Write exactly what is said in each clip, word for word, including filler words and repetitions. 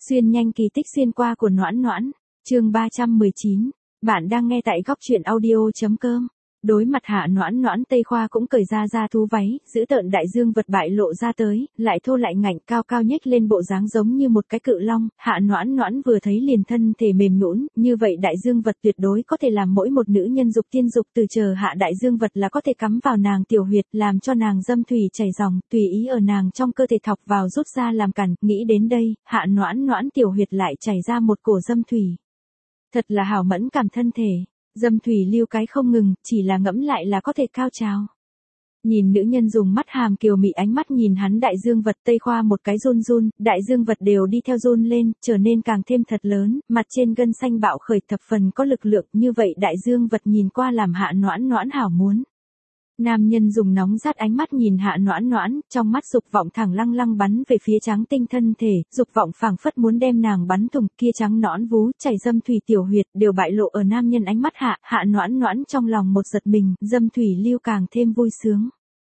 Xuyên nhanh kỳ tích xuyên qua của Noãn Noãn, chương ba trăm mười chín. Bạn đang nghe tại góc truyện audio.com. Đối mặt Hạ Noãn Noãn, Tây Khoa cũng cởi ra da thú váy, giữ tợn đại dương vật bại lộ ra tới, lại thô lại ngạnh, cao cao nhếch lên bộ dáng giống như một cái cự long. Hạ Noãn Noãn vừa thấy liền thân thể mềm nhũn, như vậy đại dương vật tuyệt đối có thể làm mỗi một nữ nhân dục tiên dục từ, chờ hạ đại dương vật là có thể cắm vào nàng tiểu huyệt, làm cho nàng dâm thủy chảy ròng, tùy ý ở nàng trong cơ thể thọc vào rút ra làm cản. Nghĩ đến đây, Hạ Noãn Noãn tiểu huyệt lại chảy ra một cổ dâm thủy. Thật là hảo mẫn cảm thân thể. Dâm thủy lưu cái không ngừng, chỉ là ngẫm lại là có thể cao trào. Nhìn nữ nhân dùng mắt hàm kiều mị ánh mắt nhìn hắn đại dương vật, Tây Khoa một cái run run, đại dương vật đều đi theo run lên, trở nên càng thêm thật lớn, mặt trên gân xanh bạo khởi thập phần có lực lượng, như vậy đại dương vật nhìn qua làm Hạ Noãn Noãn hảo muốn. Nam nhân dùng nóng rát ánh mắt nhìn Hạ Noãn Noãn, trong mắt dục vọng thẳng lăng lăng bắn về phía trắng tinh thân thể, dục vọng phảng phất muốn đem nàng bắn thủng, kia trắng nõn vú, chảy dâm thủy tiểu huyệt, đều bại lộ ở nam nhân ánh mắt hạ. Hạ Noãn Noãn trong lòng một giật mình, dâm thủy lưu càng thêm vui sướng.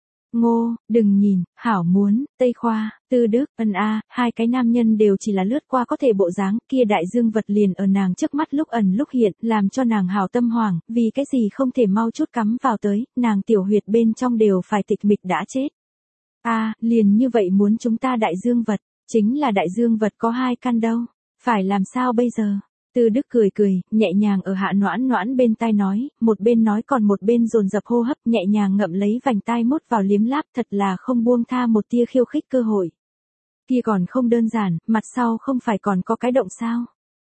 Ngô, đừng nhìn, hảo muốn, Tây Khoa, Tư Đức, ân a, hai cái nam nhân đều chỉ là lướt qua có thể bộ dáng, kia đại dương vật liền ở nàng trước mắt lúc ẩn lúc hiện, làm cho nàng hảo tâm hoảng, vì cái gì không thể mau chút cắm vào tới, nàng tiểu huyệt bên trong đều phải tịch mịch đã chết. A, liền như vậy muốn chúng ta đại dương vật, chính là đại dương vật có hai căn đâu, phải làm sao bây giờ? Tư Đức cười cười, nhẹ nhàng ở Hạ Noãn Noãn bên tai nói, một bên nói còn một bên dồn dập hô hấp, nhẹ nhàng ngậm lấy vành tai mút vào liếm láp, thật là không buông tha một tia khiêu khích cơ hội. Kia còn không đơn giản, mặt sau không phải còn có cái động sao?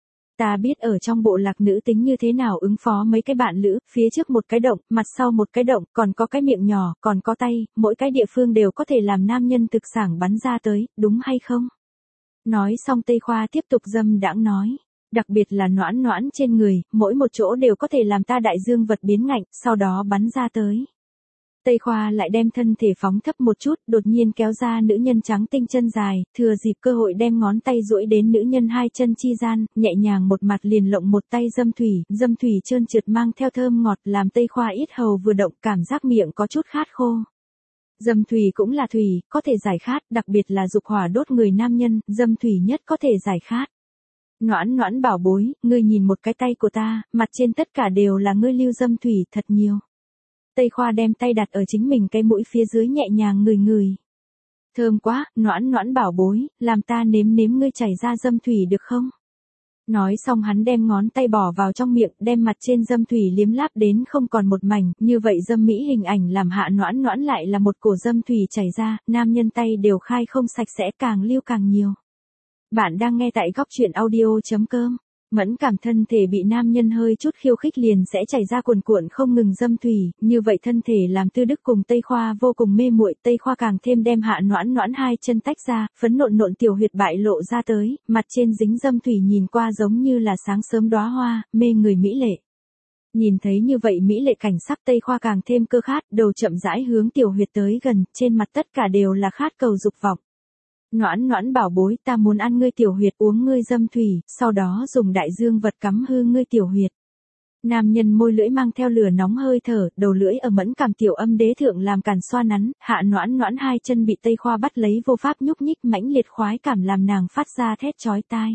Ta biết ở trong bộ lạc nữ tính như thế nào ứng phó mấy cái bạn lữ, phía trước một cái động, mặt sau một cái động, còn có cái miệng nhỏ, còn có tay, mỗi cái địa phương đều có thể làm nam nhân thực sảng bắn ra tới, đúng hay không? Nói xong Tây Khoa tiếp tục dâm đãng nói. Đặc biệt là Noãn Noãn trên người, mỗi một chỗ đều có thể làm ta đại dương vật biến ngạnh, sau đó bắn ra tới. Tây Khoa lại đem thân thể phóng thấp một chút, đột nhiên kéo ra nữ nhân trắng tinh chân dài, thừa dịp cơ hội đem ngón tay duỗi đến nữ nhân hai chân chi gian, nhẹ nhàng một mặt liền lộng một tay dâm thủy, dâm thủy trơn trượt mang theo thơm ngọt, làm Tây Khoa yết hầu vừa động, cảm giác miệng có chút khát khô. Dâm thủy cũng là thủy, có thể giải khát, đặc biệt là dục hỏa đốt người nam nhân, dâm thủy nhất có thể giải khát. Noãn Noãn bảo bối, ngươi nhìn một cái tay của ta, mặt trên tất cả đều là ngươi lưu dâm thủy, thật nhiều. Tây Khoa đem tay đặt ở chính mình cái mũi phía dưới nhẹ nhàng ngửi ngửi. Thơm quá, Noãn Noãn bảo bối, làm ta nếm nếm ngươi chảy ra dâm thủy được không? Nói xong hắn đem ngón tay bỏ vào trong miệng, đem mặt trên dâm thủy liếm láp đến không còn một mảnh, như vậy dâm mỹ hình ảnh làm Hạ Noãn Noãn lại là một cổ dâm thủy chảy ra, nam nhân tay đều khai không sạch sẽ, càng lưu càng nhiều. Bạn đang nghe tại góc truyện audio.com. Mẫn cảm thân thể bị nam nhân hơi chút khiêu khích liền sẽ chảy ra cuồn cuộn không ngừng dâm thủy, như vậy thân thể làm Tư Đức cùng Tây Khoa vô cùng mê muội, Tây Khoa càng thêm đem Hạ Noãn Noãn hai chân tách ra, phấn nộn nộn tiểu huyệt bại lộ ra tới, mặt trên dính dâm thủy nhìn qua giống như là sáng sớm đóa hoa, mê người mỹ lệ. Nhìn thấy như vậy mỹ lệ cảnh sắc, Tây Khoa càng thêm cơ khát, đầu chậm rãi hướng tiểu huyệt tới gần, trên mặt tất cả đều là khát cầu dục vọng. Noãn Noãn bảo bối, ta muốn ăn ngươi tiểu huyệt, uống ngươi dâm thủy, sau đó dùng đại dương vật cắm hư ngươi tiểu huyệt. Nam nhân môi lưỡi mang theo lửa nóng hơi thở, đầu lưỡi ở mẫn cảm tiểu âm đế thượng làm càn xoa nắn, Hạ Noãn Noãn hai chân bị Tây Khoa bắt lấy vô pháp nhúc nhích, mãnh liệt khoái cảm làm nàng phát ra thét chói tai.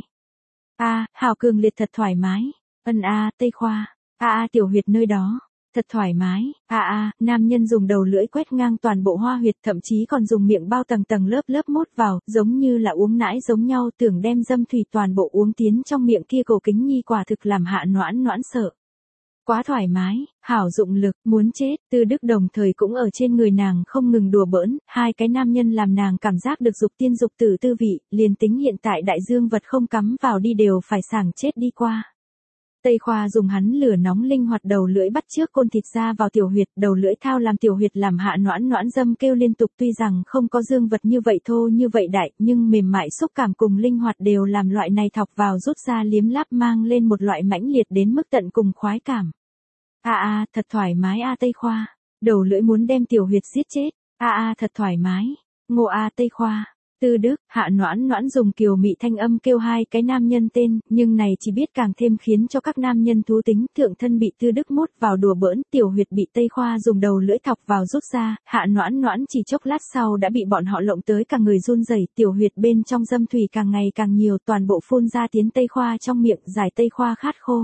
A, hào cường liệt thật thoải mái. Ân a, Tây Khoa. A a tiểu huyệt nơi đó. Thật thoải mái, a a, nam nhân dùng đầu lưỡi quét ngang toàn bộ hoa huyệt, thậm chí còn dùng miệng bao tầng tầng lớp lớp mút vào, giống như là uống nãi giống nhau, tưởng đem dâm thủy toàn bộ uống tiến trong miệng kia, cổ kính nhi quả thực làm Hạ Noãn Noãn sợ. Quá thoải mái, hảo dụng lực, muốn chết, Tư Đức đồng thời cũng ở trên người nàng không ngừng đùa bỡn, hai cái nam nhân làm nàng cảm giác được dục tiên dục tử tư vị, liền tính hiện tại đại dương vật không cắm vào đi đều phải sảng chết đi qua. Tây Khoa dùng hắn lửa nóng linh hoạt đầu lưỡi bắt trước côn thịt ra vào tiểu huyệt, đầu lưỡi thao làm tiểu huyệt làm Hạ Noãn Noãn dâm kêu liên tục, tuy rằng không có dương vật như vậy thô như vậy đại, nhưng mềm mại xúc cảm cùng linh hoạt đều làm loại này thọc vào rút ra liếm láp mang lên một loại mãnh liệt đến mức tận cùng khoái cảm. A a, thật thoải mái a Tây Khoa, đầu lưỡi muốn đem tiểu huyệt giết chết. A a, thật thoải mái. Ngô a Tây Khoa. Tư Đức, Hạ Noãn Noãn dùng kiều mị thanh âm kêu hai cái nam nhân tên, nhưng này chỉ biết càng thêm khiến cho các nam nhân thú tính, thượng thân bị Tư Đức mút vào đùa bỡn, tiểu huyệt bị Tây Khoa dùng đầu lưỡi thọc vào rút ra, Hạ Noãn Noãn chỉ chốc lát sau đã bị bọn họ lộng tới cả người run rẩy, tiểu huyệt bên trong dâm thủy càng ngày càng nhiều, toàn bộ phun ra tiến Tây Khoa trong miệng, giải Tây Khoa khát khô.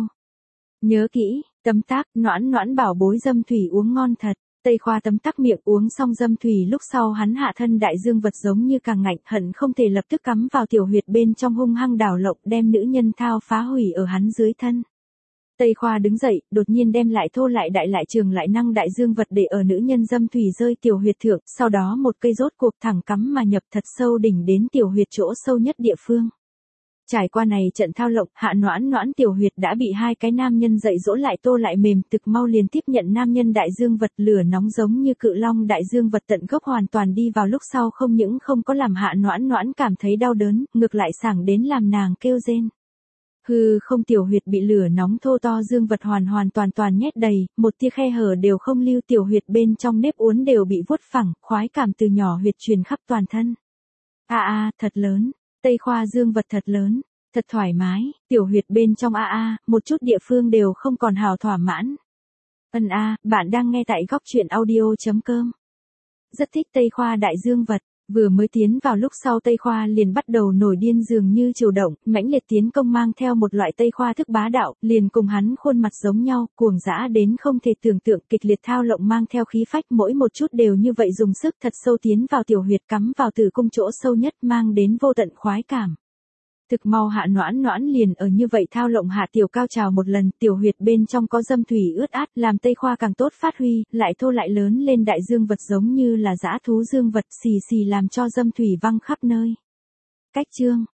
Nhớ kỹ, tấm tắc, Noãn Noãn bảo bối dâm thủy uống ngon thật. Tây Khoa tấm tắc miệng uống xong dâm thủy lúc sau hắn hạ thân đại dương vật giống như càng ngạnh, hận không thể lập tức cắm vào tiểu huyệt bên trong hung hăng đảo lộng, đem nữ nhân thao phá hủy ở hắn dưới thân. Tây Khoa đứng dậy, đột nhiên đem lại thô lại đại lại trường lại năng đại dương vật để ở nữ nhân dâm thủy rơi tiểu huyệt thượng, sau đó một cây rốt cuộc thẳng cắm mà nhập thật sâu đỉnh đến tiểu huyệt chỗ sâu nhất địa phương. Trải qua này trận thao lộng, Hạ Noãn Noãn tiểu huyệt đã bị hai cái nam nhân dạy dỗ lại tô lại mềm, thực mau liền tiếp nhận nam nhân đại dương vật, lửa nóng giống như cự long đại dương vật tận gốc hoàn toàn đi vào lúc sau không những không có làm Hạ Noãn Noãn cảm thấy đau đớn, ngược lại sảng đến làm nàng kêu rên. Hừ, không, tiểu huyệt bị lửa nóng thô to dương vật hoàn hoàn toàn toàn nhét đầy, một tia khe hở đều không lưu, tiểu huyệt bên trong nếp uốn đều bị vuốt phẳng, khoái cảm từ nhỏ huyệt truyền khắp toàn thân. A a, thật lớn. Tây Khoa dương vật thật lớn, thật thoải mái, tiểu huyệt bên trong a a, một chút địa phương đều không còn hào thỏa mãn. Ân a, bạn đang nghe tại góc truyện audio chấm com. Rất thích Tây Khoa đại dương vật, vừa mới tiến vào lúc sau Tây Khoa liền bắt đầu nổi điên dường như triều động, mãnh liệt tiến công mang theo một loại Tây Khoa thức bá đạo, liền cùng hắn khuôn mặt giống nhau, cuồng dã đến không thể tưởng tượng, kịch liệt thao lộng mang theo khí phách, mỗi một chút đều như vậy dùng sức thật sâu tiến vào tiểu huyệt, cắm vào tử cung chỗ sâu nhất, mang đến vô tận khoái cảm. Thực mau Hạ Noãn Noãn liền ở như vậy thao lộng hạ tiểu cao trào một lần, tiểu huyệt bên trong có dâm thủy ướt át, làm Tây Khoa càng tốt phát huy, lại thô lại lớn lên đại dương vật giống như là dã thú dương vật, xì xì làm cho dâm thủy văng khắp nơi. Cách chương